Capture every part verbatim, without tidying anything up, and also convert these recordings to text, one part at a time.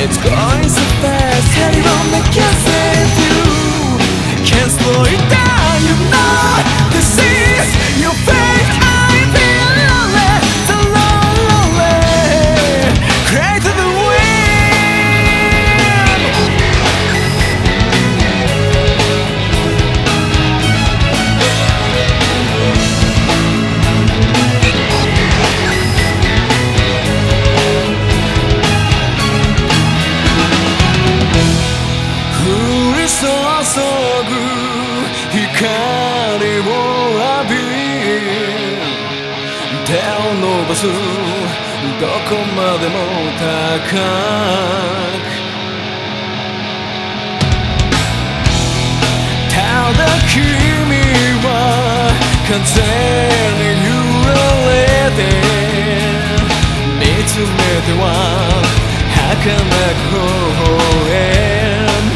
It's going so fast, anyone that can save you can't slow it down, you know this is your fate. I feel lonely, so lonely, cry to the注ぐ光を浴び手を伸ばすどこまでも高くただ君は風に揺られて見つめては儚く微笑む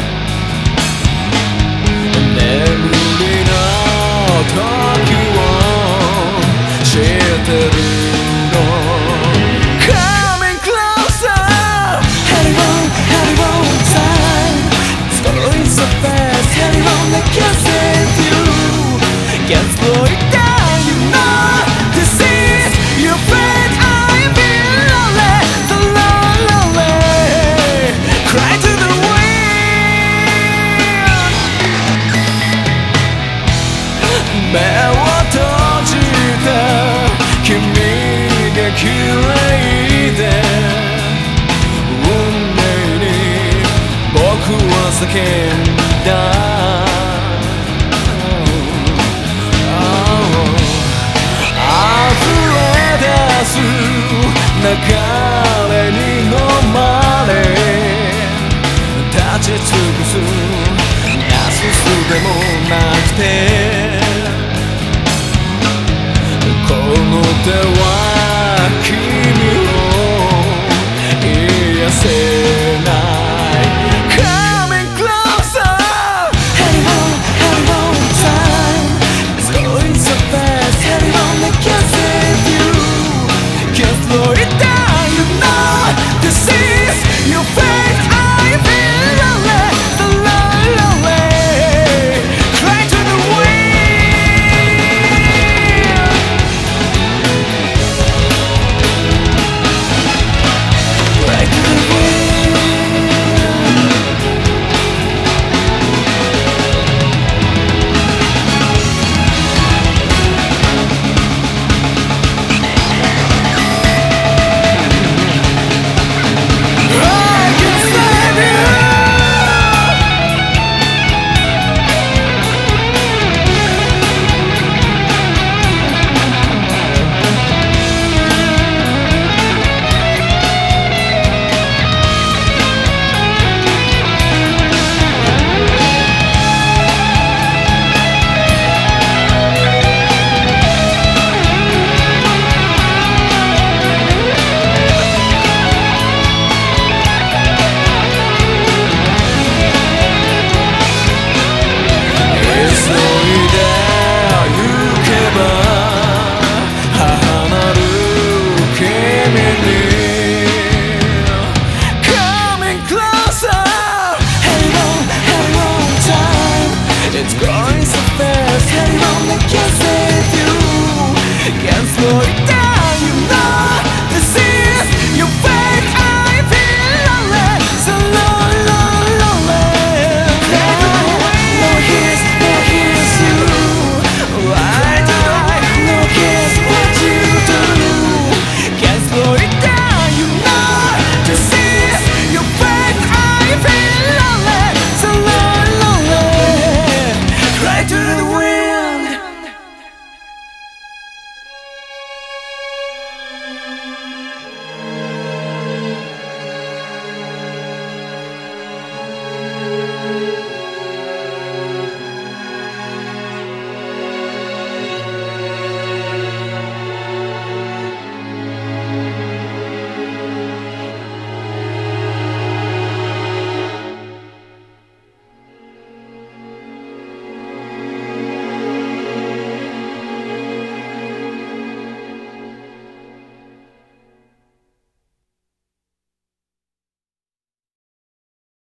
時を知ってるの Coming closer Anyone, anyone time It's going so fast Anyone that can save you Can't slow it down You know this is your fate I feel lonely So lonely Cry to the wind 目を閉じた君が嫌いで運命に僕は叫んだ溢れ出す流れに飲まれ立ち尽くすなすすでもなくてこの手は君を癒せ